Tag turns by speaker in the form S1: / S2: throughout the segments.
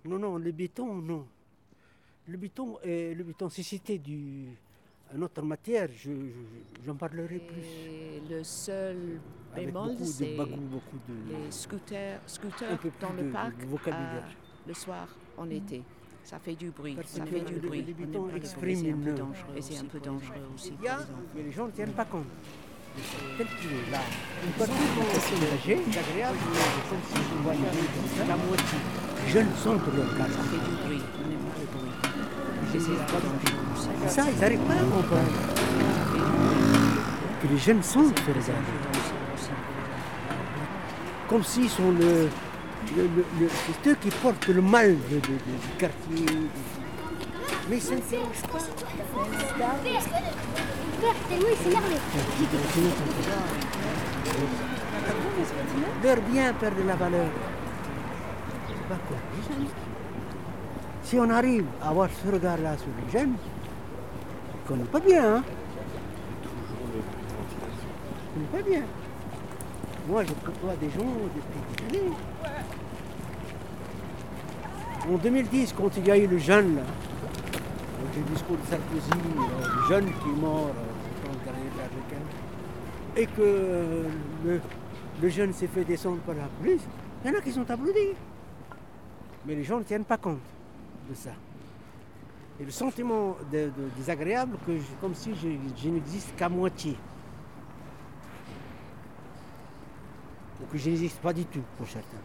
S1: Non, non, le béton, non. Le béton, si c'était une autre matière, j'en parlerai plus.
S2: Et le seul
S1: Avec
S2: bémol,
S1: beaucoup de
S2: c'est
S1: bagou, beaucoup de...
S2: les scooters
S1: un peu
S2: dans
S1: plus
S2: le parc
S1: de vocabulaire.
S2: le soir en été. Ça fait du bruit.
S1: Parce
S2: Ça
S1: que
S2: fait du bruit.
S1: le béton
S2: Et
S1: exprime
S2: c'est un peu
S1: une...
S2: dangereux. Et c'est un peu dangereux aussi
S1: Il
S2: pour
S1: y a,
S2: les enfants.
S1: mais les gens ne tiennent pas compte. Tel qu'il est là. Une partie de la personne âgée, c'est agréable, comme si je voyais la moitié. Les jeunes sont de leur place.
S2: Ça fait du bruit. On n'aime pas le bruit. Et c'est un peu dangereux aussi.
S1: Ça, ils n'arrivent pas à comprendre. Que les jeunes sont de leur place. Comme s'ils sont c'est eux qui portent le mal du quartier. Mais ça ne s'arrange pas. Leur bien perd de la valeur. C'est pas quoi. Si on arrive à avoir ce regard-là sur les jeunes, ils ne connaissent pas bien. Hein? Ils ne connaissent pas bien. Moi, je côtoie des gens depuis des années. En 2010, quand il y a eu le jeune, là, le discours de Sarkozy, le jeune qui est mort dans le dernier de l'Africaine, et que le jeune s'est fait descendre par la police, il y en a qui sont applaudis. Mais les gens ne tiennent pas compte de ça. Et le sentiment désagréable, comme si je n'existe qu'à moitié. Ou que je n'existe pas du tout pour certains.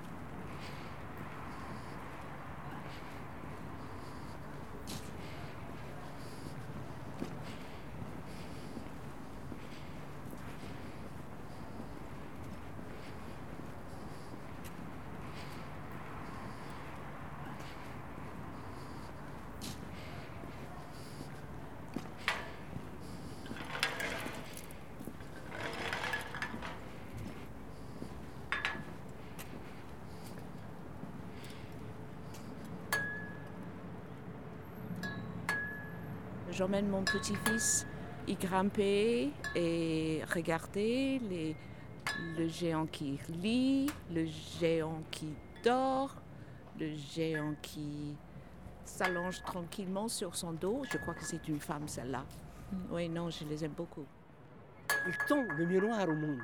S2: J'emmène mon petit-fils y grimper et regarder le géant qui lit, le géant qui dort, le géant qui s'allonge tranquillement sur son dos. Je crois que c'est une femme, celle-là. Oui, non, je les aime beaucoup.
S1: Ils tendent le miroir au monde.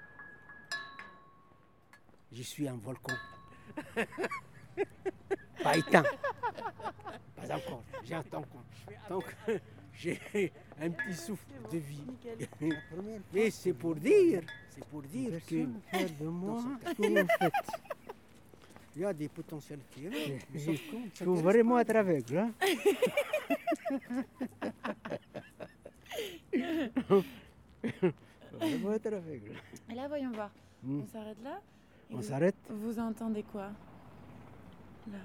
S1: Je suis un volcan. Pas éteint. Pas encore. J'attends encore. Donc, j'ai un petit souffle de vie. Mais c'est pour dire que faire de moi ce que vous faites. Il y a des potentialités. Je vous vraiment être aveugle. Hein? Vraiment être aveugle.
S3: Et là, voyons voir. On s'arrête là.
S1: On s'arrête.
S3: Vous entendez quoi? Là.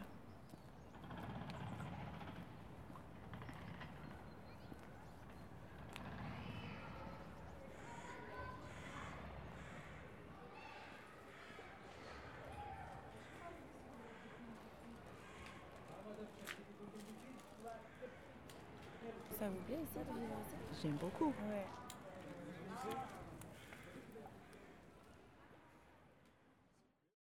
S3: Ça vous plaît ici de vivre ici?
S2: J'aime beaucoup.
S3: Ouais.